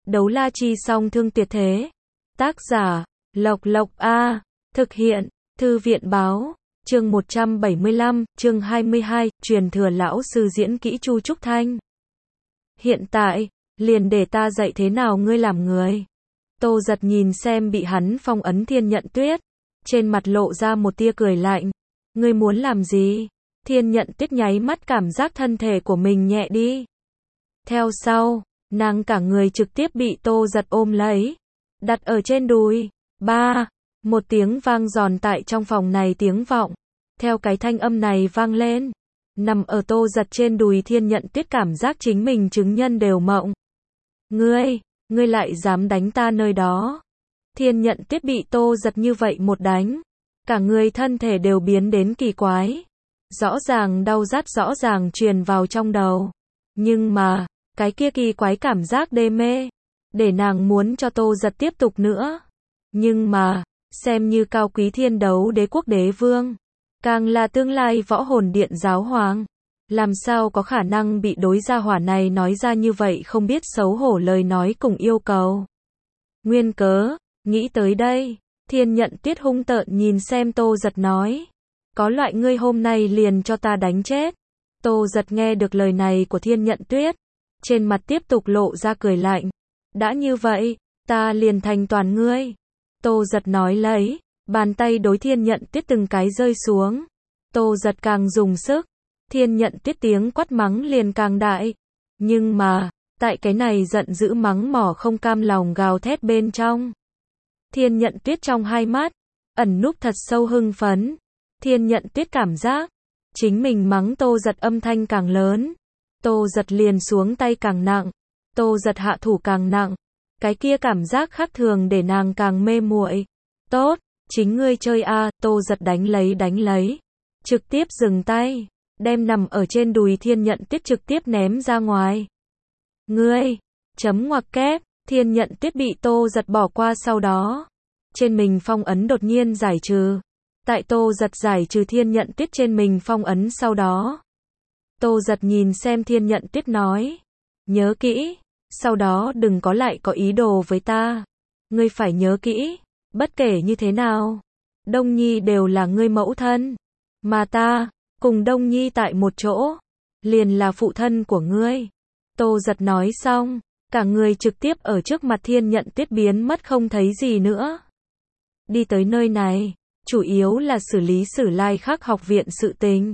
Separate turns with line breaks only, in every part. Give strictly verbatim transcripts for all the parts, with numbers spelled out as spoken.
Đấu la chi song thương tuyệt thế. Tác giả, Lộc Lộc A. Thực hiện, Thư viện báo. Chương một trăm bảy mươi lăm, chương hai mươi hai, truyền thừa lão sư diễn kỹ Chu Trúc Thanh. Hiện tại, liền để ta dạy thế nào ngươi làm người. Tô Giật nhìn xem bị hắn phong ấn Thiên Nhận Tuyết, trên mặt lộ ra một tia cười lạnh. Ngươi muốn làm gì? Thiên Nhận Tuyết nháy mắt cảm giác thân thể của mình nhẹ đi. Theo sau, nàng cả người trực tiếp bị Tô Giật ôm lấy, đặt ở trên đùi. Ba, một tiếng vang giòn tại trong phòng này tiếng vọng. Theo cái thanh âm này vang lên, nằm ở Tô Giật trên đùi Thiên Nhận Tuyết cảm giác chính mình chứng nhân đều mộng. Ngươi, ngươi lại dám đánh ta nơi đó. Thiên Nhận Tuyết bị Tô Giật như vậy một đánh, cả người thân thể đều biến đến kỳ quái. Rõ ràng đau rát rõ ràng truyền vào trong đầu. Nhưng mà, cái kia kỳ quái cảm giác đê mê, để nàng muốn cho Tô Giật tiếp tục nữa. Nhưng mà, xem như cao quý thiên đấu đế quốc đế vương, càng là tương lai võ hồn điện giáo hoàng, làm sao có khả năng bị đối gia hỏa này nói ra như vậy không biết xấu hổ lời nói cùng yêu cầu. Nguyên cớ, nghĩ tới đây, Thiên Nhận Tuyết hung tợn nhìn xem Tô Giật nói. Có loại ngươi hôm nay liền cho ta đánh chết. Tô Giật nghe được lời này của Thiên Nhận Tuyết, trên mặt tiếp tục lộ ra cười lạnh. Đã như vậy, ta liền thành toàn ngươi. Tô Giật nói lấy, bàn tay đối Thiên Nhận Tuyết từng cái rơi xuống. Tô Giật càng dùng sức, Thiên Nhận Tuyết tiếng quát mắng liền càng đại. Nhưng mà, tại cái này giận dữ mắng mỏ không cam lòng gào thét bên trong, Thiên Nhận Tuyết trong hai mắt ẩn núp thật sâu hưng phấn. Thiên Nhận Tuyết cảm giác chính mình mắng Tô Giật âm thanh càng lớn, Tô Giật liền xuống tay càng nặng, Tô Giật hạ thủ càng nặng. Cái kia cảm giác khác thường để nàng càng mê muội. Tốt, chính ngươi chơi a. Tô Giật đánh lấy đánh lấy, trực tiếp dừng tay, đem nằm ở trên đùi Thiên Nhận Tuyết trực tiếp ném ra ngoài. Ngươi, chấm ngoặc kép, Thiên Nhận Tuyết bị Tô Giật bỏ qua sau đó, trên mình phong ấn đột nhiên giải trừ. Tại Tô Giật giải trừ Thiên Nhận Tuyết trên mình phong ấn sau đó, Tô Giật nhìn xem Thiên Nhận Tuyết nói, nhớ kỹ, sau đó đừng có lại có ý đồ với ta. Ngươi phải nhớ kỹ, bất kể như thế nào, Đông Nhi đều là ngươi mẫu thân, mà ta, cùng Đông Nhi tại một chỗ, liền là phụ thân của ngươi. Tô Giật nói xong, cả người trực tiếp ở trước mặt Thiên Nhận Tuyết biến mất không thấy gì nữa. Đi tới nơi này, chủ yếu là xử lý Sử Lai Khắc học viện sự tình.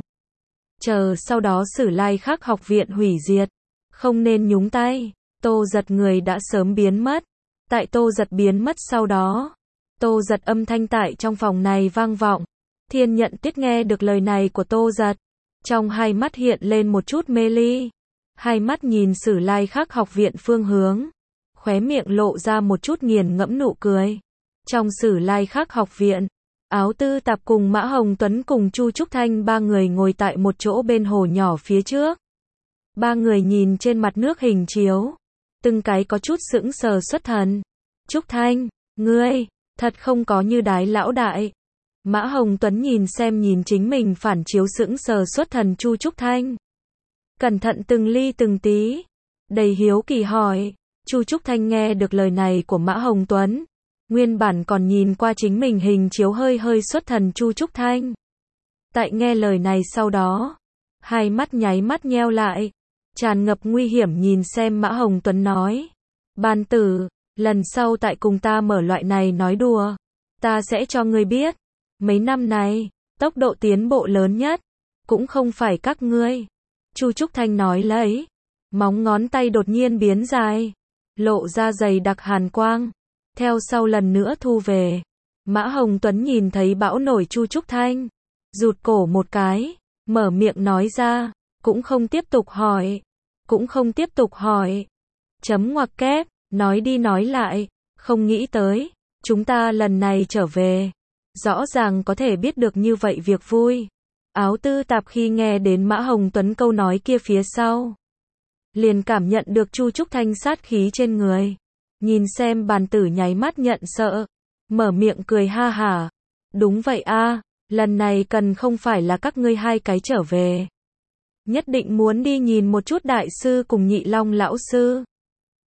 Chờ sau đó Sử Lai Khắc học viện hủy diệt, không nên nhúng tay. Tô Giật người đã sớm biến mất. Tại Tô Giật biến mất sau đó, Tô Giật âm thanh tại trong phòng này vang vọng. Thiên Nhận Tuyết nghe được lời này của Tô Giật, trong hai mắt hiện lên một chút mê ly. Hai mắt nhìn Sử Lai Khắc học viện phương hướng, khóe miệng lộ ra một chút nghiền ngẫm nụ cười. Trong Sử Lai Khắc học viện, Áo Tư Tạp cùng Mã Hồng Tuấn cùng Chu Trúc Thanh ba người ngồi tại một chỗ bên hồ nhỏ phía trước. Ba người nhìn trên mặt nước hình chiếu, từng cái có chút sững sờ xuất thần. Trúc Thanh, ngươi, thật không có như đái lão đại. Mã Hồng Tuấn nhìn xem nhìn chính mình phản chiếu sững sờ xuất thần Chu Trúc Thanh, cẩn thận từng ly từng tí, đầy hiếu kỳ hỏi. Chu Trúc Thanh nghe được lời này của Mã Hồng Tuấn, nguyên bản còn nhìn qua chính mình hình chiếu hơi hơi xuất thần Chu Trúc Thanh, tại nghe lời này sau đó, hai mắt nháy mắt nheo lại, tràn ngập nguy hiểm nhìn xem Mã Hồng Tuấn nói. Ban tử, lần sau tại cùng ta mở loại này nói đùa, ta sẽ cho ngươi biết, mấy năm này, tốc độ tiến bộ lớn nhất, cũng không phải các ngươi. Chu Trúc Thanh nói lấy, móng ngón tay đột nhiên biến dài, lộ ra dày đặc hàn quang, theo sau lần nữa thu về. Mã Hồng Tuấn nhìn thấy bão nổi Chu Trúc Thanh, rụt cổ một cái, mở miệng nói ra, cũng không tiếp tục hỏi, cũng không tiếp tục hỏi. Chấm ngoặc kép, nói đi nói lại, không nghĩ tới, chúng ta lần này trở về, rõ ràng có thể biết được như vậy việc vui. Áo Tư Tạp khi nghe đến Mã Hồng Tuấn câu nói kia phía sau, liền cảm nhận được Chu Trúc Thanh sát khí trên người. Nhìn xem bàn tử nháy mắt nhận sợ, mở miệng cười ha hả. Đúng vậy a, lần này cần không phải là các ngươi hai cái trở về. Nhất định muốn đi nhìn một chút đại sư cùng Nhị Long lão sư.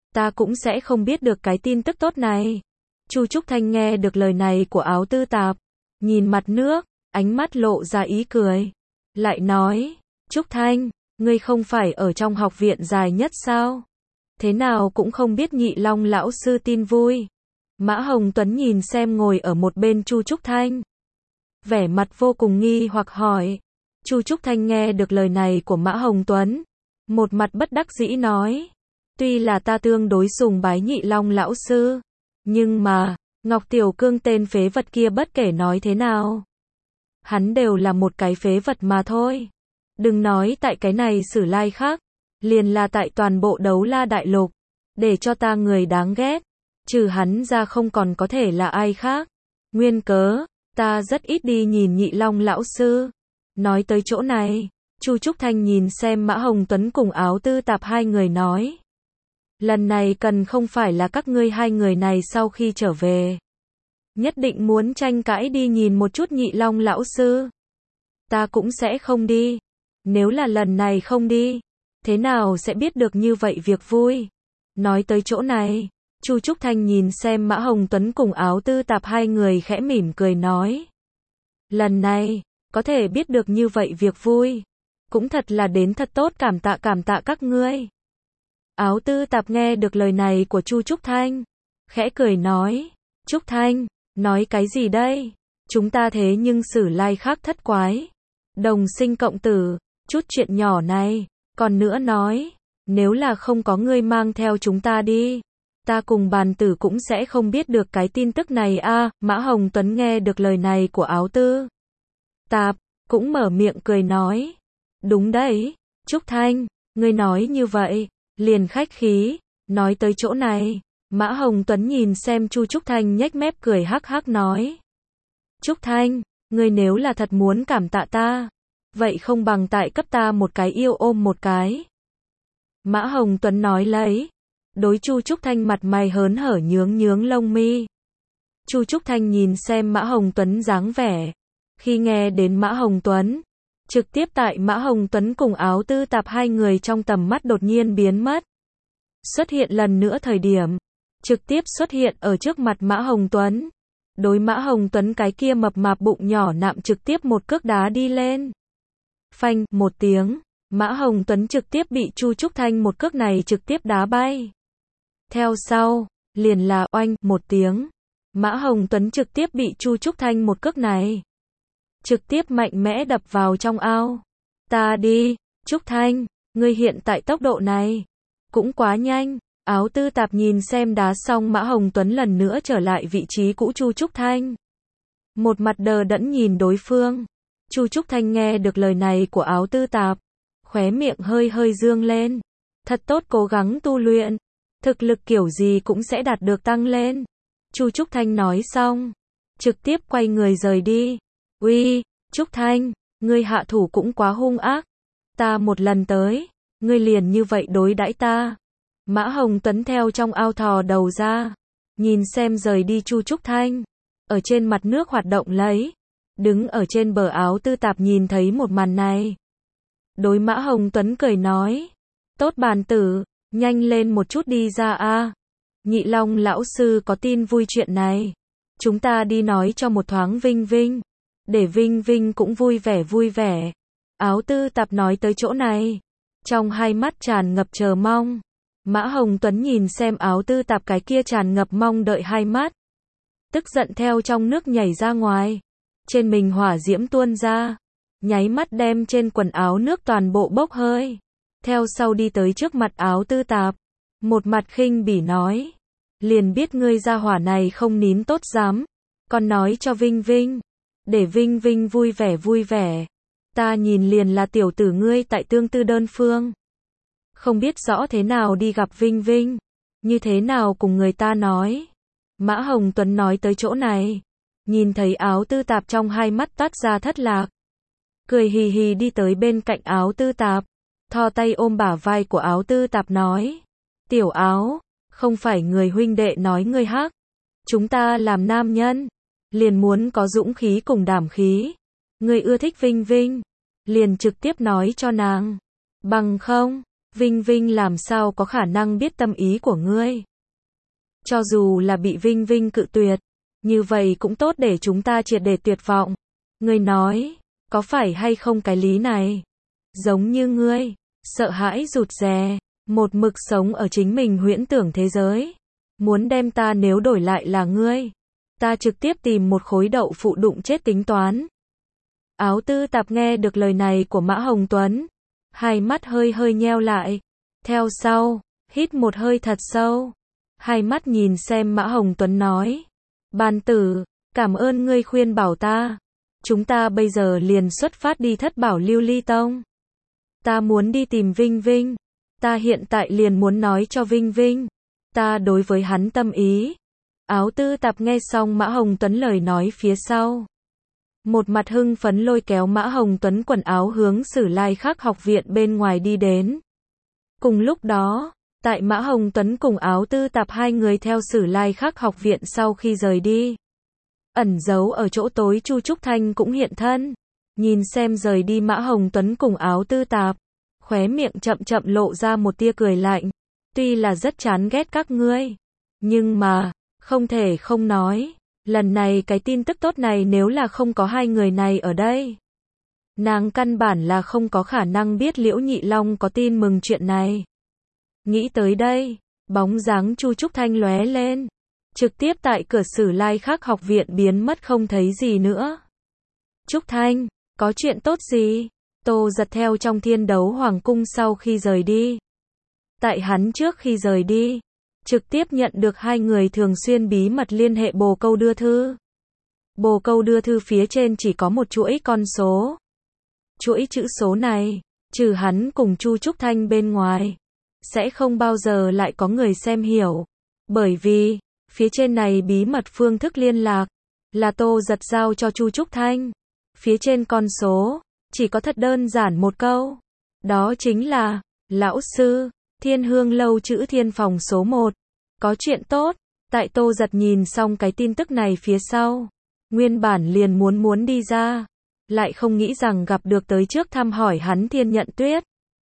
ta cũng sẽ không biết được cái tin tức tốt này. Chu Trúc Thanh nghe được lời này của Áo Tư Tạp, nhìn mặt nước, ánh mắt lộ ra ý cười. Lại nói, Trúc Thanh, ngươi không phải ở trong học viện dài nhất sao? Thế nào cũng không biết Nhị Long lão sư tin vui. Mã Hồng Tuấn nhìn xem ngồi ở một bên Chu Trúc Thanh, vẻ mặt vô cùng nghi hoặc hỏi. Chu Trúc Thanh nghe được lời này của Mã Hồng Tuấn, một mặt bất đắc dĩ nói, tuy là ta tương đối sùng bái Nhị Long lão sư, nhưng mà, Ngọc Tiểu Cương tên phế vật kia bất kể nói thế nào, hắn đều là một cái phế vật mà thôi. Đừng nói tại cái này Sử Lai khác, liền là tại toàn bộ Đấu La Đại Lục, để cho ta người đáng ghét, trừ hắn ra không còn có thể là ai khác. Nguyên cớ, ta rất ít đi nhìn Nhị Long lão sư. Nói tới chỗ này, Chu Trúc Thanh nhìn xem Mã Hồng Tuấn cùng Áo Tư Tạp hai người nói. Lần này cần không phải là các ngươi hai người này sau khi trở về, nhất định muốn tranh cãi đi nhìn một chút Nhị Long lão sư. Ta cũng sẽ không đi. Nếu là lần này không đi, thế nào sẽ biết được như vậy việc vui. Nói tới chỗ này, Chu Trúc Thanh nhìn xem Mã Hồng Tuấn cùng Áo Tư Tạp hai người khẽ mỉm cười nói. Lần này, có thể biết được như vậy việc vui, cũng thật là đến thật tốt, cảm tạ cảm tạ các ngươi. Áo Tư Tạp nghe được lời này của Chu Trúc Thanh, khẽ cười nói, Trúc Thanh, nói cái gì đây? Chúng ta thế nhưng Sử Lai khác thất quái, đồng sinh cộng tử, chút chuyện nhỏ này, còn nữa nói, nếu là không có ngươi mang theo chúng ta đi, ta cùng bàn tử cũng sẽ không biết được cái tin tức này a. À, Mã Hồng Tuấn nghe được lời này của Áo Tư Tạp, cũng mở miệng cười nói, đúng đấy, Trúc Thanh, ngươi nói như vậy, liền khách khí. Nói tới chỗ này, Mã Hồng Tuấn nhìn xem Chu Trúc Thanh nhếch mép cười hắc hắc nói, Trúc Thanh, ngươi nếu là thật muốn cảm tạ ta, vậy không bằng tại cấp ta một cái yêu ôm một cái. Mã Hồng Tuấn nói lấy, đối Chu Trúc Thanh mặt mày hớn hở nhướng nhướng lông mi. Chu Trúc Thanh nhìn xem Mã Hồng Tuấn dáng vẻ, khi nghe đến Mã Hồng Tuấn, trực tiếp tại Mã Hồng Tuấn cùng Áo Tư Tạp hai người trong tầm mắt đột nhiên biến mất. Xuất hiện lần nữa thời điểm, trực tiếp xuất hiện ở trước mặt Mã Hồng Tuấn. Đối Mã Hồng Tuấn cái kia mập mạp bụng nhỏ nạm trực tiếp một cước đá đi lên. Phanh, một tiếng, Mã Hồng Tuấn trực tiếp bị Chu Trúc Thanh một cước này trực tiếp đá bay. Theo sau, liền là oanh, một tiếng, Mã Hồng Tuấn trực tiếp bị Chu Trúc Thanh một cước này trực tiếp mạnh mẽ đập vào trong ao. Ta đi, Trúc Thanh, ngươi hiện tại tốc độ này cũng quá nhanh. Áo Tư Tạp nhìn xem đá xong Mã Hồng Tuấn lần nữa trở lại vị trí cũ Chu Trúc Thanh, một mặt đờ đẫn nhìn đối phương. Chu Trúc Thanh nghe được lời này của Áo Tư Tạp, khóe miệng hơi hơi dương lên. Thật tốt, cố gắng tu luyện, thực lực kiểu gì cũng sẽ đạt được tăng lên. Chu Trúc Thanh nói xong, trực tiếp quay người rời đi. Uy, Trúc Thanh, ngươi hạ thủ cũng quá hung ác. Ta một lần tới, ngươi liền như vậy đối đãi ta. Mã Hồng Tuấn theo trong ao thò đầu ra, nhìn xem rời đi Chu Trúc Thanh, ở trên mặt nước hoạt động lấy. Đứng ở trên bờ Áo Tư Tạp nhìn thấy một màn này, đối Mã Hồng Tuấn cười nói, tốt bàn tử, nhanh lên một chút đi ra a. Nhị Long lão sư có tin vui chuyện này, chúng ta đi nói cho một thoáng Vinh Vinh, để Vinh Vinh cũng vui vẻ vui vẻ. Áo Tư Tạp nói tới chỗ này, trong hai mắt tràn ngập chờ mong. Mã Hồng Tuấn nhìn xem Áo Tư Tạp cái kia tràn ngập mong đợi hai mắt, tức giận theo trong nước nhảy ra ngoài, trên mình hỏa diễm tuôn ra, nháy mắt đem trên quần áo nước toàn bộ bốc hơi. Theo sau đi tới trước mặt Áo Tư Tạp, một mặt khinh bỉ nói, liền biết ngươi ra hỏa này không nín tốt dám, còn nói cho Vinh Vinh, để Vinh Vinh vui vẻ vui vẻ. Ta nhìn liền là tiểu tử ngươi tại tương tư đơn phương, không biết rõ thế nào đi gặp Vinh Vinh, như thế nào cùng người ta nói. Mã Hồng Tuấn nói tới chỗ này, nhìn thấy Áo Tư Tạp trong hai mắt toát ra thất lạc, cười hì hì đi tới bên cạnh Áo Tư Tạp, thò tay ôm bả vai của Áo Tư Tạp nói, tiểu Áo, không phải người huynh đệ nói ngươi hắc, chúng ta làm nam nhân, liền muốn có dũng khí cùng đảm khí, ngươi ưa thích Vinh Vinh, liền trực tiếp nói cho nàng, bằng không, Vinh Vinh làm sao có khả năng biết tâm ý của ngươi. Cho dù là bị Vinh Vinh cự tuyệt, như vậy cũng tốt để chúng ta triệt để tuyệt vọng. Ngươi nói, có phải hay không cái lý này? Giống như ngươi, sợ hãi rụt rè, một mực sống ở chính mình huyễn tưởng thế giới. Muốn đem ta nếu đổi lại là ngươi, ta trực tiếp tìm một khối đậu phụ đụng chết tính toán. Áo Tư Tạp nghe được lời này của Mã Hồng Tuấn, hai mắt hơi hơi nheo lại, theo sau, hít một hơi thật sâu, hai mắt nhìn xem Mã Hồng Tuấn nói, Ban Tử, cảm ơn ngươi khuyên bảo ta, chúng ta bây giờ liền xuất phát đi Thất Bảo Lưu Ly Tông. Ta muốn đi tìm Vinh Vinh, ta hiện tại liền muốn nói cho Vinh Vinh, ta đối với hắn tâm ý. Áo Tư Tạp nghe xong Mã Hồng Tuấn lời nói phía sau, một mặt hưng phấn lôi kéo Mã Hồng Tuấn quần áo hướng Sử Lai Khắc học viện bên ngoài đi đến. Cùng lúc đó, tại Mã Hồng Tuấn cùng Áo Tư Tạp hai người theo Sử Lai Khắc học viện sau khi rời đi, ẩn giấu ở chỗ tối Chu Trúc Thanh cũng hiện thân, nhìn xem rời đi Mã Hồng Tuấn cùng Áo Tư Tạp, khóe miệng chậm chậm lộ ra một tia cười lạnh, tuy là rất chán ghét các ngươi, nhưng mà, không thể không nói, lần này cái tin tức tốt này nếu là không có hai người này ở đây, nàng căn bản là không có khả năng biết Liễu Nhị Long có tin mừng chuyện này. Nghĩ tới đây, bóng dáng Chu Trúc Thanh lóe lên, trực tiếp tại cửa Sử Lai Khắc học viện biến mất không thấy gì nữa. Trúc Thanh, có chuyện tốt gì? Tô Giật theo trong Thiên Đấu Hoàng cung sau khi rời đi. Tại hắn trước khi rời đi, trực tiếp nhận được hai người thường xuyên bí mật liên hệ bồ câu đưa thư. Bồ câu đưa thư phía trên chỉ có một chuỗi con số. Chuỗi chữ số này, trừ hắn cùng Chu Trúc Thanh bên ngoài, sẽ không bao giờ lại có người xem hiểu. Bởi vì, phía trên này bí mật phương thức liên lạc, là Tô Giật giao cho Chu Trúc Thanh. Phía trên con số, chỉ có thật đơn giản một câu. Đó chính là, lão sư, Thiên Hương lâu chữ thiên phòng số một. Có chuyện tốt. Tại Tô Giật nhìn xong cái tin tức này phía sau, nguyên bản liền muốn muốn đi ra, lại không nghĩ rằng gặp được tới trước thăm hỏi hắn Thiên Nhận Tuyết.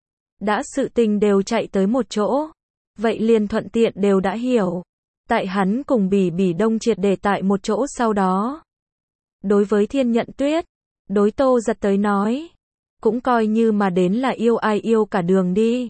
Đã sự tình đều chạy tới một chỗ, vậy liền thuận tiện đều đã hiểu. Tại hắn cùng Bỉ Bỉ Đông triệt để tại một chỗ sau đó. Đối với Thiên Nhận Tuyết, đối Tô Giật tới nói, cũng coi như mà đến là yêu ai yêu cả đường đi.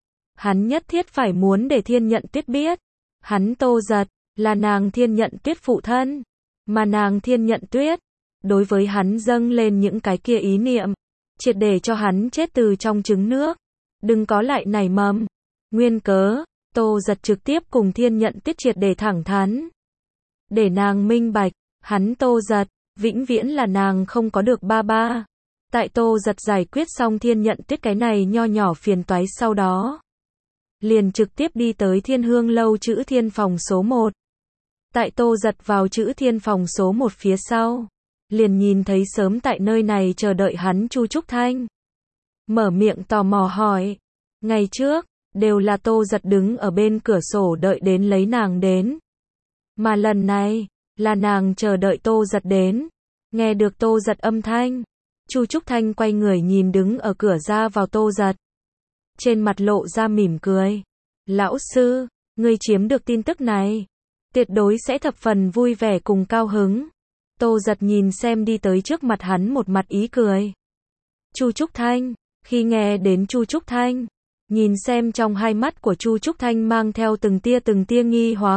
Hắn nhất thiết phải muốn để Thiên Nhận Tuyết biết, hắn Tô Giật, là nàng Thiên Nhận Tuyết phụ thân, mà nàng Thiên Nhận Tuyết, đối với hắn dâng lên những cái kia ý niệm, triệt để cho hắn chết từ trong trứng nước, đừng có lại nảy mầm. Nguyên cớ, Tô Giật trực tiếp cùng Thiên Nhận Tuyết triệt để thẳng thắn, để nàng minh bạch, hắn Tô Giật, vĩnh viễn là nàng không có được ba ba. Tại Tô Giật giải quyết xong Thiên Nhận Tuyết cái này nho nhỏ phiền toái sau đó, liền trực tiếp đi tới Thiên Hương lâu chữ thiên phòng số một. Tại Tô Giật vào chữ thiên phòng số một phía sau, liền nhìn thấy sớm tại nơi này chờ đợi hắn Chu Trúc Thanh. Mở miệng tò mò hỏi, ngày trước, đều là Tô Giật đứng ở bên cửa sổ đợi đến lấy nàng đến. Mà lần này, là nàng chờ đợi Tô Giật đến. Nghe được Tô Giật âm thanh, Chu Trúc Thanh quay người nhìn đứng ở cửa ra vào Tô Giật. Trên mặt lộ ra mỉm cười. Lão sư, ngươi chiếm được tin tức này, tuyệt đối sẽ thập phần vui vẻ cùng cao hứng. Tô Giật nhìn xem đi tới trước mặt hắn một mặt ý cười. Chu Trúc Thanh, khi nghe đến Chu Trúc Thanh, nhìn xem trong hai mắt của Chu Trúc Thanh mang theo từng tia từng tia nghi hoặc.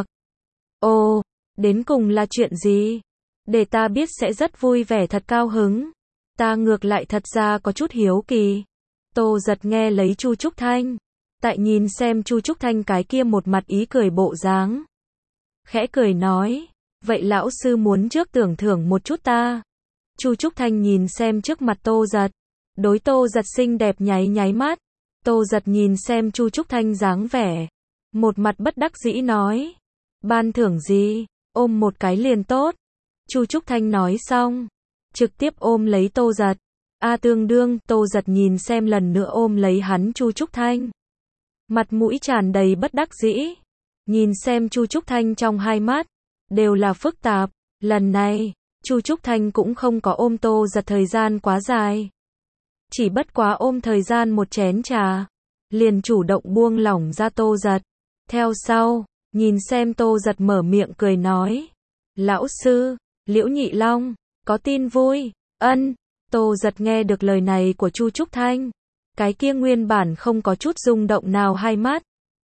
Ồ, đến cùng là chuyện gì? Để ta biết sẽ rất vui vẻ thật cao hứng. Ta ngược lại thật ra có chút hiếu kỳ. Tô Giật nghe lấy Chu Trúc Thanh, tại nhìn xem Chu Trúc Thanh cái kia một mặt ý cười bộ dáng, khẽ cười nói, vậy lão sư muốn trước tưởng thưởng một chút ta. Chu Trúc Thanh nhìn xem trước mặt Tô Giật, đối Tô Giật xinh đẹp nháy nháy mắt. Tô Giật nhìn xem Chu Trúc Thanh dáng vẻ, một mặt bất đắc dĩ nói, ban thưởng gì, ôm một cái liền tốt. Chu Trúc Thanh nói xong, trực tiếp ôm lấy Tô Giật. A tương đương, Tô Giật nhìn xem lần nữa ôm lấy hắn Chu Trúc Thanh, mặt mũi tràn đầy bất đắc dĩ. Nhìn xem Chu Trúc Thanh trong hai mắt, đều là phức tạp. Lần này, Chu Trúc Thanh cũng không có ôm Tô Giật thời gian quá dài, chỉ bất quá ôm thời gian một chén trà. liền chủ động buông lỏng ra Tô Giật. Theo sau, nhìn xem Tô Giật mở miệng cười nói. Lão sư, Liễu Nhị Long, có tin vui. Ân, Tô Giật nghe được lời này của Chu Trúc Thanh. Cái kia nguyên bản không có chút rung động nào hai mắt.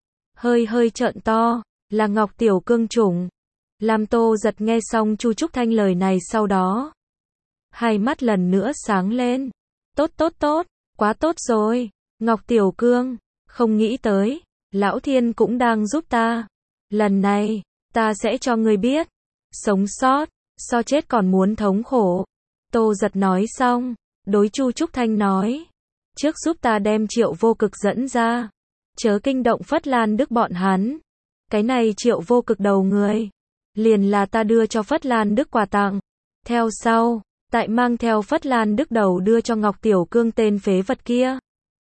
Hơi hơi trợn to, là Ngọc Tiểu Cương chủng. Làm Tô Giật nghe xong Chu Trúc Thanh lời này sau đó. Hai mắt lần nữa sáng lên. Tốt tốt tốt, quá tốt rồi. Ngọc Tiểu Cương, không nghĩ tới, Lão Thiên cũng đang giúp ta. Lần này, ta sẽ cho ngươi biết. Sống sót, so chết còn muốn thống khổ. Tô Giật nói xong, đối Chu Trúc Thanh nói. Trước giúp ta đem Triệu Vô Cực dẫn ra. Chớ kinh động Phất Lan Đức bọn hắn. Cái này Triệu Vô Cực đầu người. Liền là ta đưa cho Phất Lan Đức quà tặng. Theo sau, tại mang theo Phất Lan Đức đầu đưa cho Ngọc Tiểu Cương tên phế vật kia.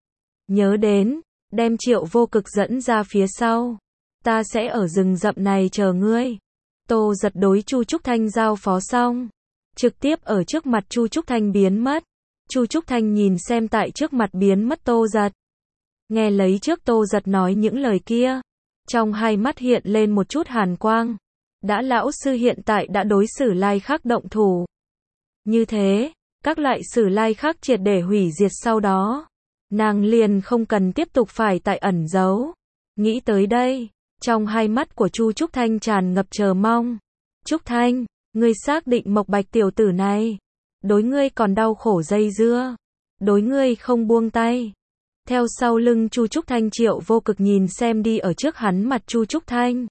Nhớ đến, đem Triệu Vô Cực dẫn ra phía sau. Ta sẽ ở rừng rậm này chờ ngươi. Tô Giật đối Chu Trúc Thanh giao phó xong. Trực tiếp ở trước mặt Chu Trúc Thanh biến mất. Chu Trúc Thanh nhìn xem tại trước mặt biến mất Tô Giật. Nghe lấy trước Tô Giật nói những lời kia. Trong hai mắt hiện lên một chút hàn quang. Đã lão sư hiện tại đã đối xử lai khác động thủ. Như thế, các loại sử lai khác triệt để hủy diệt sau đó. Nàng liền không cần tiếp tục phải tại ẩn giấu. Nghĩ tới đây, trong hai mắt của Chu Trúc Thanh tràn ngập chờ mong. Trúc Thanh, ngươi xác định Mộc Bạch tiểu tử này. Đối ngươi còn đau khổ dây dưa. Đối ngươi không buông tay. Theo sau lưng Chu Trúc Thanh Triệu Vô Cực nhìn xem đi ở trước hắn mặt Chu Trúc Thanh.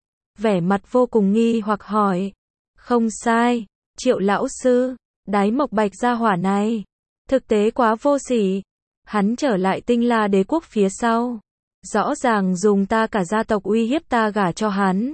Vẻ mặt vô cùng nghi hoặc hỏi. Không sai, Triệu lão sư, đái Mộc Bạch gia hỏa này. Thực tế quá vô sỉ. Hắn trở lại Tinh La Đế quốc phía sau. Rõ ràng dùng ta cả gia tộc uy hiếp ta gả cho hắn.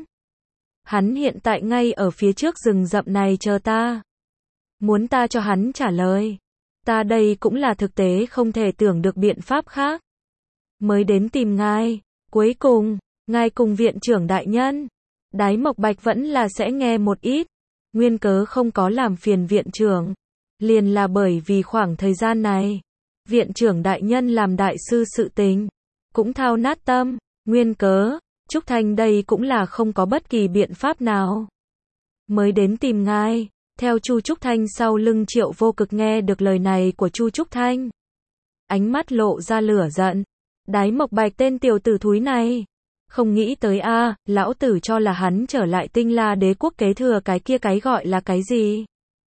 Hắn hiện tại ngay ở phía trước rừng rậm này chờ ta. Muốn ta cho hắn trả lời. Ta đây cũng là thực tế không thể tưởng được biện pháp khác. Mới đến tìm ngài. Cuối cùng, ngài cùng viện trưởng đại nhân. Đái Mộc Bạch vẫn là sẽ nghe một ít. Nguyên cớ không có làm phiền viện trưởng. Liền là bởi vì khoảng thời gian này. Viện trưởng đại nhân làm đại sư sự tình. Cũng thao nát tâm. Nguyên cớ, Trúc Thanh đây cũng là không có bất kỳ biện pháp nào. Mới đến tìm ngài. Theo Chu Trúc Thanh sau lưng Triệu Vô Cực nghe được lời này của Chu Trúc Thanh. Ánh mắt lộ ra lửa giận. Đái Mộc Bạch tên tiểu tử thúi này. Không nghĩ tới a, à, lão tử cho là hắn trở lại Tinh La Đế quốc kế thừa cái kia cái gọi là cái gì?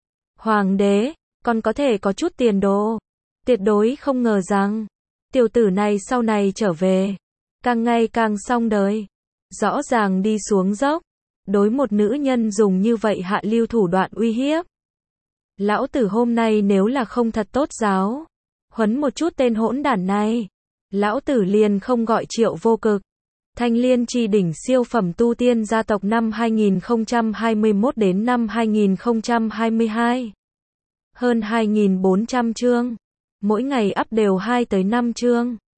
Hoàng đế, còn có thể có chút tiền đồ. Tuyệt đối không ngờ rằng, tiểu tử này sau này trở về, càng ngày càng xong đời. Rõ ràng đi xuống dốc, đối một nữ nhân dùng như vậy hạ lưu thủ đoạn uy hiếp. Lão tử hôm nay nếu là không thật tốt giáo, huấn một chút tên hỗn đản này, lão tử liền không gọi Triệu Vô Cực. Thanh Liên Chi đỉnh siêu phẩm tu tiên gia tộc năm hai nghìn không trăm hai mươi mốt đến năm hai nghìn không trăm hai mươi hai. Hơn hai nghìn bốn trăm chương. Mỗi ngày up đều hai tới năm chương.